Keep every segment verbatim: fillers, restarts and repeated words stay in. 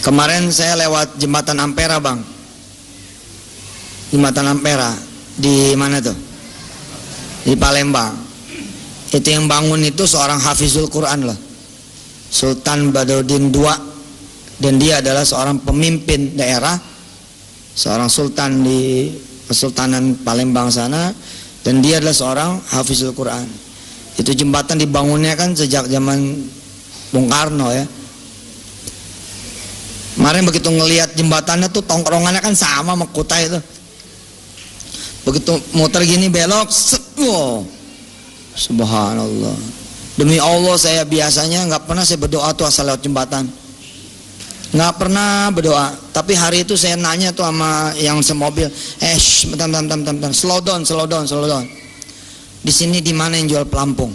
Kemarin saya lewat jembatan Ampera bang, jembatan Ampera di mana tuh? Di Palembang. Itu yang bangun itu seorang hafizul Quran loh, Sultan Badruddin kedua, dan dia adalah seorang pemimpin daerah, seorang sultan di Kesultanan Palembang sana, dan dia adalah seorang hafizul Quran. Itu jembatan dibangunnya kan sejak zaman Bung Karno ya. Kemarin begitu ngelihat jembatannya tuh tongkrongannya kan sama sama Kutai itu. Begitu muter gini belok, set, wow, subhanallah. Demi Allah saya biasanya nggak pernah saya berdoa tuh asal lewat jembatan, nggak pernah berdoa. Tapi hari itu saya nanya tuh sama yang semobil, eh, shh, bentar, bentar, bentar, bentar, slow down, slow down, slow down. Di sini di mana yang jual pelampung?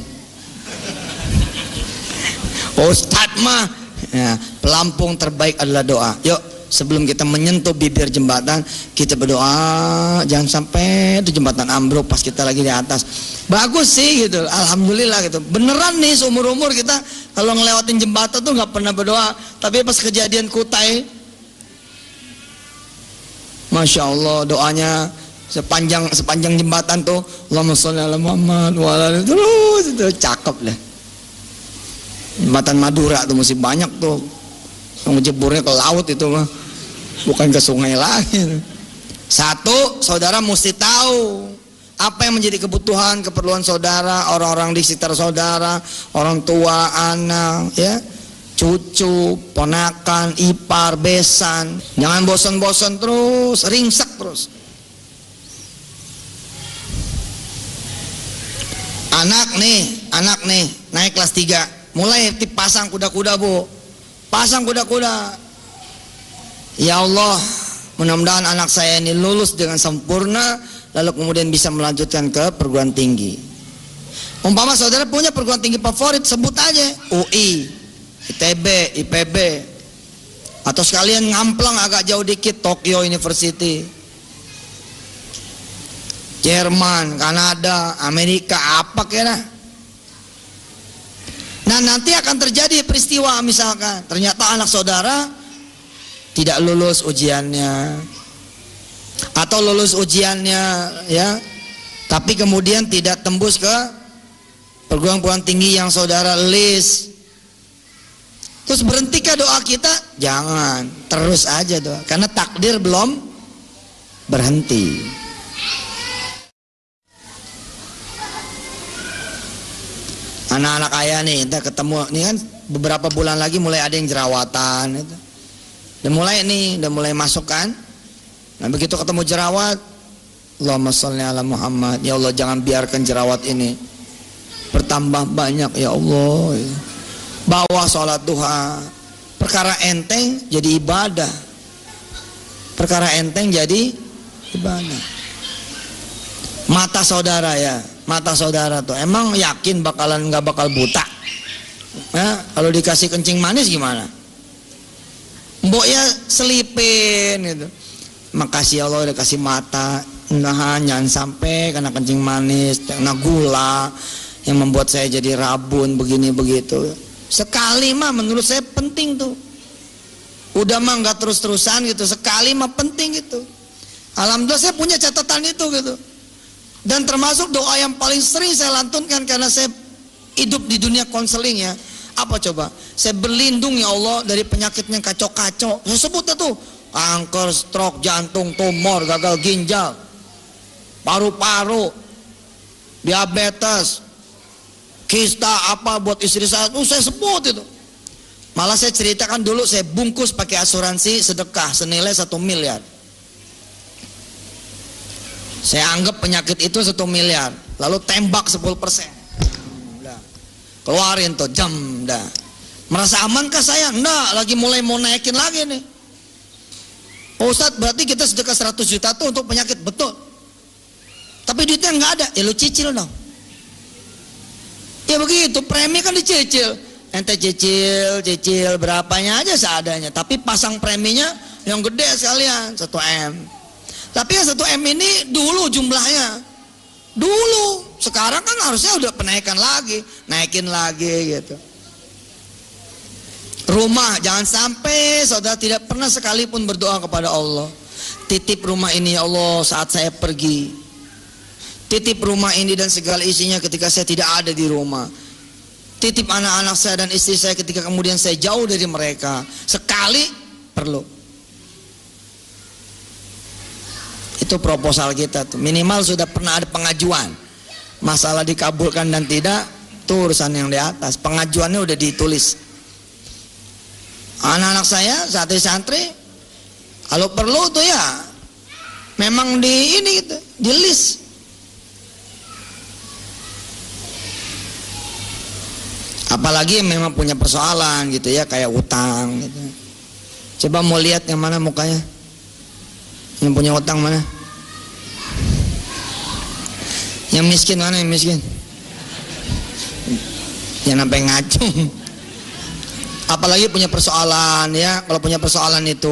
Ustadz mah, ya, pelampung terbaik adalah doa. Yuk, sebelum kita menyentuh bibir jembatan, kita berdoa jangan sampai itu jembatan ambruk pas kita lagi di atas. Bagus sih gitu, alhamdulillah gitu. Beneran nih seumur umur kita kalau ngelewatin jembatan tuh nggak pernah berdoa, tapi pas kejadian Kutai, masya Allah doanya sepanjang sepanjang jembatan tuh, Allahumma sholli ala Muhammad wa ala alihi, terus itu cakep lah. Jembatan Madura tuh masih banyak tuh yang jeburnya ke laut itu mah, bukan ke sungai lagi. Satu, saudara mesti tahu apa yang menjadi kebutuhan keperluan saudara, orang-orang di sekitar saudara, orang tua, anak, ya, cucu, ponakan, ipar, besan. Jangan bosan-bosan terus, ringsak terus. Anak nih, anak nih naik kelas tiga, mulai pasang kuda-kuda bu, pasang kuda-kuda. Ya Allah, mudah-mudahan anak saya ini lulus dengan sempurna, lalu kemudian bisa melanjutkan ke perguruan tinggi. Umpama saudara punya perguruan tinggi favorit, sebut aja U I, I T B, I P B, atau sekalian ngamplang agak jauh dikit Tokyo University, Jerman, Kanada, Amerika, apa kira. Nah nanti akan terjadi peristiwa, misalkan ternyata anak saudara tidak lulus ujiannya, atau lulus ujiannya ya, tapi kemudian tidak tembus ke perguruan tinggi yang saudara list. Terus berhentikah doa kita? Jangan, terus aja doa, karena takdir belum berhenti. Anak-anak ayah nih, kita ketemu nih kan beberapa bulan lagi mulai ada yang jerawatan gitu. Udah mulai nih, udah mulai masuk kan. Nah begitu ketemu jerawat, Allahumma sholli ala Muhammad, ya Allah jangan biarkan jerawat ini bertambah banyak ya Allah. Bawa sholat duha, perkara enteng jadi ibadah, perkara enteng jadi ibadah. Mata saudara ya, mata saudara tuh emang yakin bakalan nggak bakal buta? Nah, kalau dikasih kencing manis gimana? Mbok ya selipin gitu. Makasih Allah udah kasih mata, nah jangan sampai kena kencing manis, kena gula yang membuat saya jadi rabun begini begitu. Sekali mah menurut saya penting tuh. Udah mah nggak terus-terusan gitu, sekali mah penting gitu. Alhamdulillah saya punya catatan itu gitu. Dan termasuk doa yang paling sering saya lantunkan karena saya hidup di dunia konseling ya. Apa coba? Saya berlindung ya Allah dari penyakit yang kacau-kacau. Saya sebutnya tuh kanker, stroke, jantung, tumor, gagal ginjal, paru-paru, diabetes, kista apa buat istri saya. Tuh saya sebut itu. Malah saya ceritakan dulu saya bungkus pakai asuransi sedekah senilai satu miliar. Saya anggap penyakit itu satu miliar, lalu tembak sepuluh persen, keluarin tuh jam, dah. Merasa amankah saya? Enggak, lagi mulai mau naikin lagi nih. Oh, Ustadz, berarti kita sedekah seratus juta tuh untuk penyakit, betul. Tapi duitnya nggak ada, ya lu cicil dong. Ya begitu, premi kan dicicil. Ente cicil, cicil berapanya aja seadanya. Tapi pasang preminya yang gede sekalian, satu M. Tapi yang satu M ini dulu jumlahnya, dulu. Sekarang kan harusnya udah penaikan lagi, naikin lagi gitu. Rumah, jangan sampai saudara tidak pernah sekalipun berdoa kepada Allah, titip rumah ini ya Allah saat saya pergi, titip rumah ini dan segala isinya ketika saya tidak ada di rumah, titip anak-anak saya dan istri saya ketika kemudian saya jauh dari mereka. Sekali perlu. Itu proposal kita tuh, minimal sudah pernah ada pengajuan. Masalah dikabulkan dan tidak, itu urusan yang di atas. Pengajuannya udah ditulis. Anak-anak saya, santri-santri, kalau perlu tuh ya memang di ini gitu, di list. Apalagi yang memang punya persoalan gitu ya, kayak utang gitu. Coba mau lihat yang mana mukanya, yang punya utang mana, yang miskin mana, yang miskin, yang sampai ngacung. Apalagi punya persoalan ya, kalau punya persoalan itu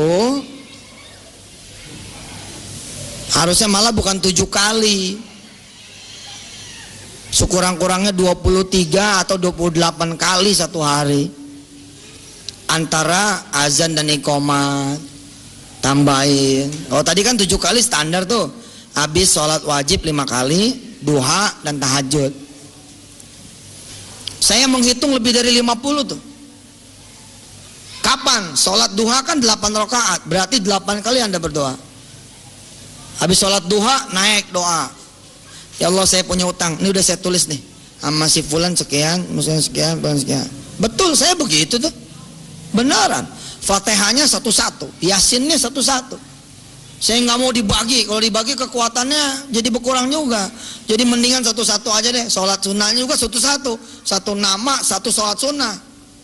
harusnya malah bukan tujuh kali, sekurang-kurangnya dua puluh tiga atau dua puluh delapan kali satu hari, antara azan dan iqomat tambahin. Oh tadi kan tujuh kali standar tuh, habis sholat wajib lima kali, duha dan tahajud. Saya menghitung lebih dari lima puluh tuh. Kapan? Sholat duha kan delapan rakaat, berarti delapan kali Anda berdoa. Habis sholat duha naik doa, ya Allah saya punya utang, ini udah saya tulis nih, sama si fulan sekian, musuhnya sekian, fulan sekian. Betul, saya begitu tuh, beneran. Fatihahnya satu-satu, yasinnya satu-satu. Saya nggak mau dibagi, kalau dibagi kekuatannya jadi berkurang juga. Jadi mendingan satu-satu aja deh. Sholat sunnahnya juga satu-satu, satu nama, satu sholat sunnah.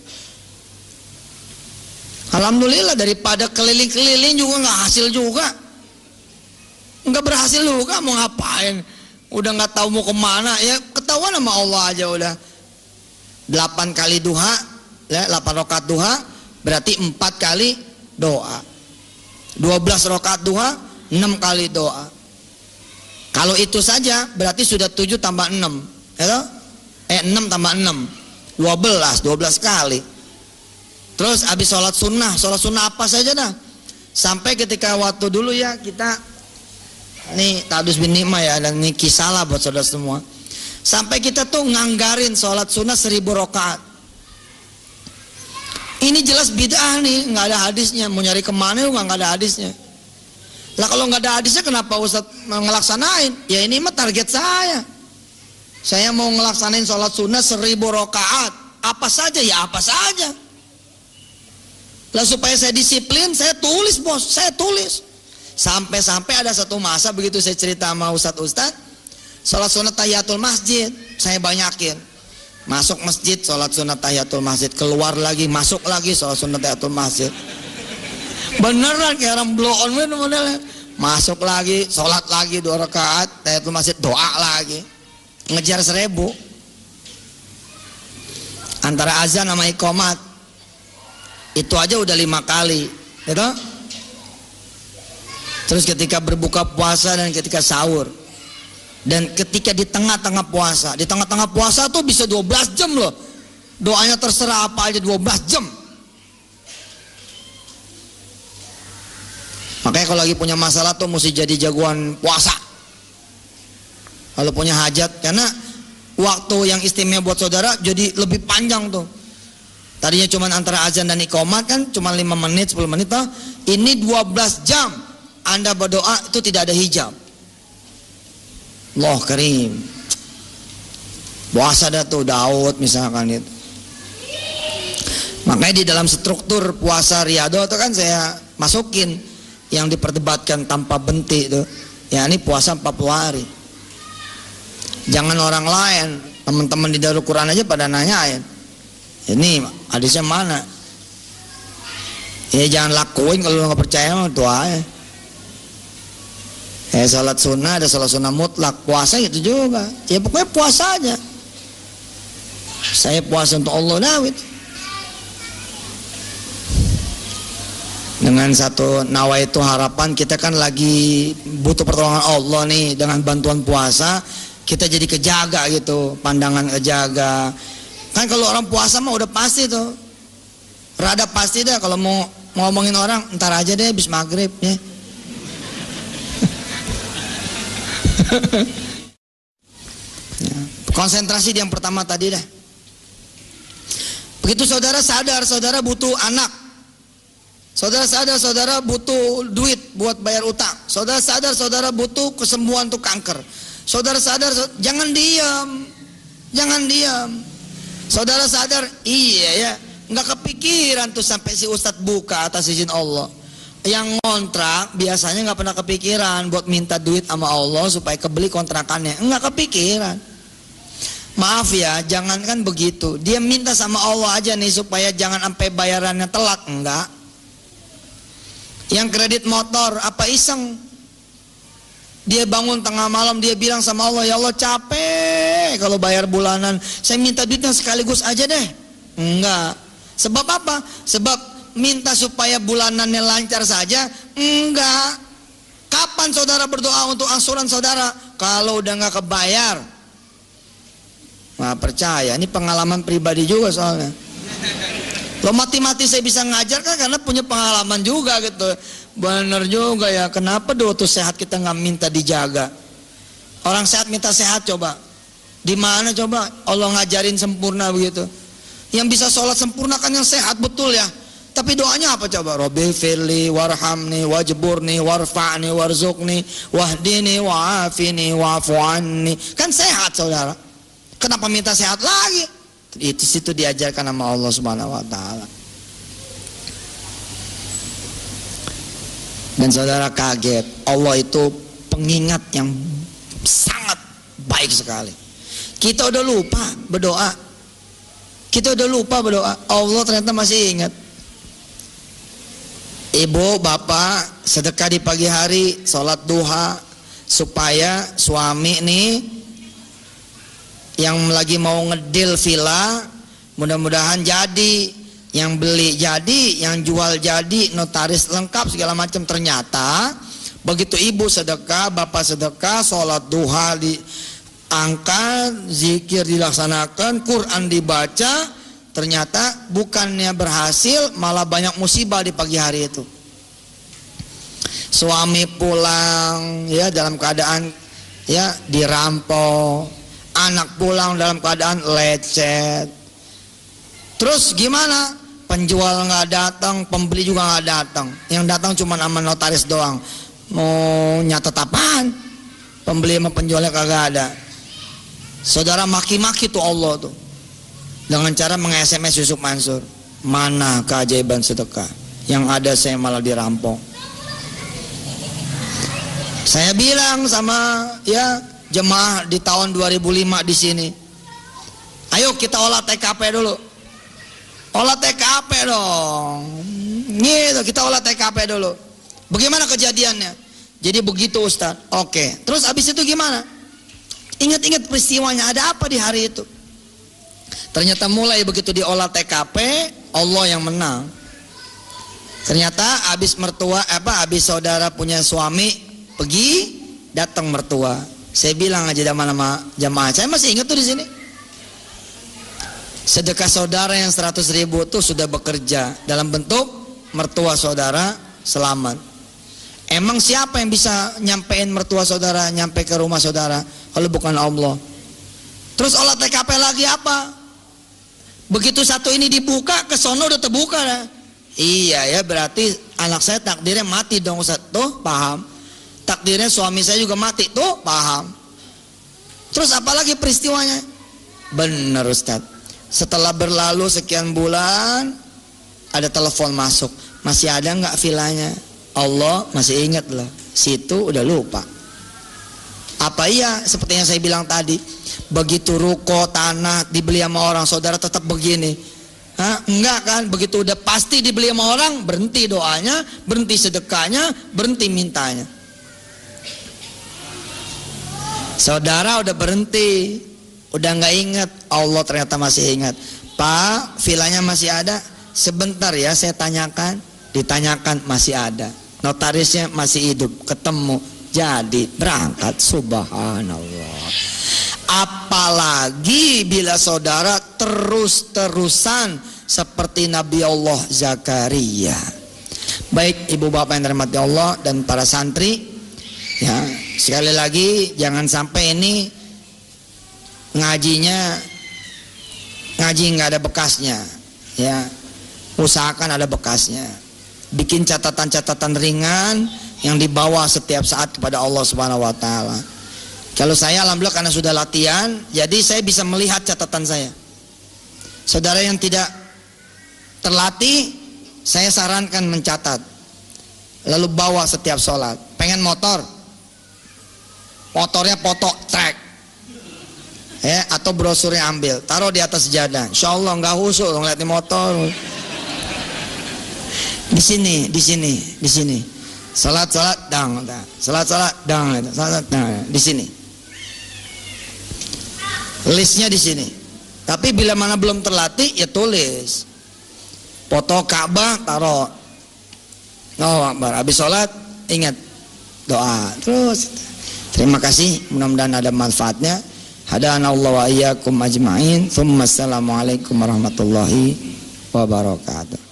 Alhamdulillah, daripada keliling-keliling juga nggak hasil juga, nggak berhasil juga, mau ngapain? Udah nggak tahu mau kemana, ya ketahuan sama Allah aja udah. Delapan kali duha, ya, delapan rakaat duha, berarti empat kali doa. Dua belas rakaat duha, enam kali doa. Kalau itu saja berarti sudah tujuh tambah enam, ya, eh enam tambah enam, dua belas, dua belas kali. Terus habis sholat sunnah, sholat sunnah apa saja dah. Sampai ketika waktu dulu ya kita, ini Ta'adus bin Nikmah ya, dan ini kisalah buat saudara semua. Sampai kita tuh nganggarin sholat sunnah seribu rakaat. Ini jelas bid'ah nih, nggak ada hadisnya. Mau nyari kemana juga nggak ada hadisnya. Lah kalau nggak ada hadisnya kenapa Ustaz ngelaksanain? Ya ini mah target saya. Saya mau ngelaksanain sholat sunnah seribu rakaat. Apa saja ya apa saja. Lah supaya saya disiplin, saya tulis bos, saya tulis. Sampai-sampai ada satu masa begitu saya cerita sama ustadz-ustadz, sholat sunat tahiyatul masjid, saya banyakin. Masuk masjid, sholat sunat tahiyatul masjid, keluar lagi, masuk lagi, sholat sunat tahiyatul masjid. Beneran kayak orang blow on modelnya. Masuk lagi, sholat lagi dua rakaat, tahiyatul masjid, doa lagi. Ngejar seribu. Antara azan sama iqomat. Itu aja udah lima kali, gitu. Terus ketika berbuka puasa dan ketika sahur, dan ketika di tengah-tengah puasa, di tengah-tengah puasa tuh bisa dua belas jam loh. Doanya terserah apa aja dua belas jam. Makanya kalau lagi punya masalah tuh mesti jadi jagoan puasa. Kalau punya hajat, karena waktu yang istimewa buat saudara jadi lebih panjang tuh. Tadinya cuma antara azan dan iqomat kan cuma lima menit, sepuluh menit toh. Ini dua belas jam Anda berdoa itu tidak ada hijab. Allah karim. Puasa dah tuh Daud misalkan itu. Makanya di dalam struktur puasa riyadhah itu kan saya masukin yang diperdebatkan tanpa bentik itu. Ya ini puasa empat puluh hari. Jangan orang lain, teman-teman di Darul Quran aja pada nanyain. Ini hadisnya mana? Ya jangan lakuin kalau nggak percaya mah itu aja. Eh salat sunnah ada salat sunnah mutlak, puasa itu juga. Ya pokoknya puasa aja. Saya puasa untuk Allah Dawid. Dengan satu nawaitu harapan kita kan lagi butuh pertolongan Allah nih, dengan bantuan puasa kita jadi kejaga gitu, pandangan kejaga. Kan kalau orang puasa mah udah pasti tuh Rada pasti dah kalau mau ngomongin orang, ntar aja deh habis maghrib ya. Ya. Konsentrasi di yang pertama tadi dah. Begitu saudara sadar, saudara butuh anak. Saudara sadar, saudara butuh duit buat bayar utang. Saudara sadar, saudara butuh kesembuhan untuk kanker. Saudara sadar, saudara, jangan diam. Jangan diam. Saudara sadar, iya ya, nggak kepikiran tuh sampai si ustadz buka atas izin Allah. Yang ngontrak biasanya nggak pernah kepikiran buat minta duit sama Allah supaya kebeli kontrakannya. Nggak kepikiran. Maaf ya, jangankan begitu. Dia minta sama Allah aja nih supaya jangan sampai bayarannya telat. Enggak. Yang kredit motor, apa iseng? Dia bangun tengah malam, dia bilang sama Allah, ya Allah capek kalau bayar bulanan. Saya minta duitnya sekaligus aja deh. Enggak. Sebab apa? Sebab minta supaya bulanannya lancar saja. Enggak. Kapan saudara berdoa untuk angsuran saudara? Kalau udah nggak kebayar. Nah, percaya, ini pengalaman pribadi juga soalnya. Lo mati-mati saya bisa ngajar kan karena punya pengalaman juga gitu. Bener juga ya, kenapa doa tuh sehat kita nggak minta dijaga? Orang sehat minta sehat coba. Di mana coba Allah ngajarin sempurna begitu? Yang bisa sholat sempurna kan yang sehat betul ya. Tapi doanya apa coba? Robbi firli warhamni wajburni warfa'ni warzuqni wahdini wa'afini wa'fu anni. Kan sehat saudara. Kenapa minta sehat lagi? Itu situ diajarkan sama Allah Subhanahu wa taala. Dan saudara kaget, Allah itu pengingat yang sangat baik sekali. Kita udah lupa berdoa. Kita udah lupa berdoa. Allah ternyata masih ingat. Ibu, bapak, sedekah di pagi hari, sholat duha, supaya suami nih yang lagi mau ngedil villa mudah-mudahan jadi, yang beli jadi, yang jual jadi, notaris lengkap segala macam. Ternyata begitu ibu sedekah, bapak sedekah, sholat duha diangkat, zikir dilaksanakan, Quran dibaca, ternyata bukannya berhasil malah banyak musibah di pagi hari itu. Suami pulang ya dalam keadaan ya dirampok, anak pulang dalam keadaan lecet. Terus gimana? Penjual nggak datang, pembeli juga nggak datang. Yang datang cuma nama notaris doang. Mau nyatet apaan? Pembeli sama penjualnya kagak ada. Saudara maki-maki tuh Allah tuh dengan cara meng-S M S Yusuf Mansur. Mana keajaiban sedekah? Yang ada saya malah dirampok. Saya bilang sama ya jemaah di tahun dua ribu lima di sini, ayo kita olah T K P dulu, olah T K P dong, gitu kita olah T K P dulu. Bagaimana kejadiannya? Jadi begitu Ustaz. Oke, terus abis itu gimana? Ingat-ingat peristiwanya, ada apa di hari itu? Ternyata mulai begitu diolah T K P, Allah yang menang. Ternyata abis mertua apa, abis saudara punya suami pergi, datang mertua. Saya bilang aja nama-nama jamaah, saya masih ingat tuh di sini. Sedekah saudara yang seratus ribu tuh sudah bekerja dalam bentuk mertua saudara selamat. Emang siapa yang bisa nyampein mertua saudara nyampe ke rumah saudara kalau bukan Allah? Terus olah T K P lagi apa? Begitu satu ini dibuka, ke sono udah terbuka dah. Iya ya, berarti anak saya takdirnya mati dong Ustaz. Tuh paham. Takdirnya suami saya juga mati, tuh paham. Terus apalagi peristiwanya? Benar Ustaz. Setelah berlalu sekian bulan, ada telepon masuk. Masih ada nggak vilanya? Allah masih ingat loh. Situ udah lupa. Apa iya seperti yang saya bilang tadi? Begitu ruko tanah dibeli sama orang, saudara tetap begini? Hah? Enggak kan? Begitu udah pasti dibeli sama orang, berhenti doanya, berhenti sedekahnya, berhenti mintanya. Saudara udah berhenti, udah nggak ingat, Allah ternyata masih ingat. Pak, vilanya masih ada? Sebentar ya saya tanyakan. Ditanyakan, masih ada. Notarisnya masih hidup, ketemu, jadi berangkat. Subhanallah. Apalagi bila saudara terus-terusan seperti Nabi Allah Zakaria. Baik ibu bapak yang dirahmati Allah dan para santri, ya sekali lagi jangan sampai ini ngajinya ngaji nggak ada bekasnya, ya usahakan ada bekasnya. Bikin catatan-catatan ringan yang dibawa setiap saat kepada Allah Subhanahu Wa Taala. Kalau saya alhamdulillah karena sudah latihan, jadi saya bisa melihat catatan saya. Saudara yang tidak terlatih, saya sarankan mencatat, lalu bawa setiap sholat. Pengen motor, motornya foto track, ya, atau brosurnya ambil, taruh di atas sejadah. Insya Allah nggak husuk ngeliat di motor. Di sini, di sini, di sini. Salat salat dang, salat salat dang, salat dang. Di sini. Listnya di sini. Tapi bila mana belum terlatih, ya tulis. Foto Ka'bah taruh. Oh, Akbar. Habis sholat ingat doa. Terus. Terima kasih. Mudah-mudahan ada manfaatnya. Hadanallahu wa iyyakum ajma'in. Tsumma assalamualaikum warahmatullahi wabarakatuh.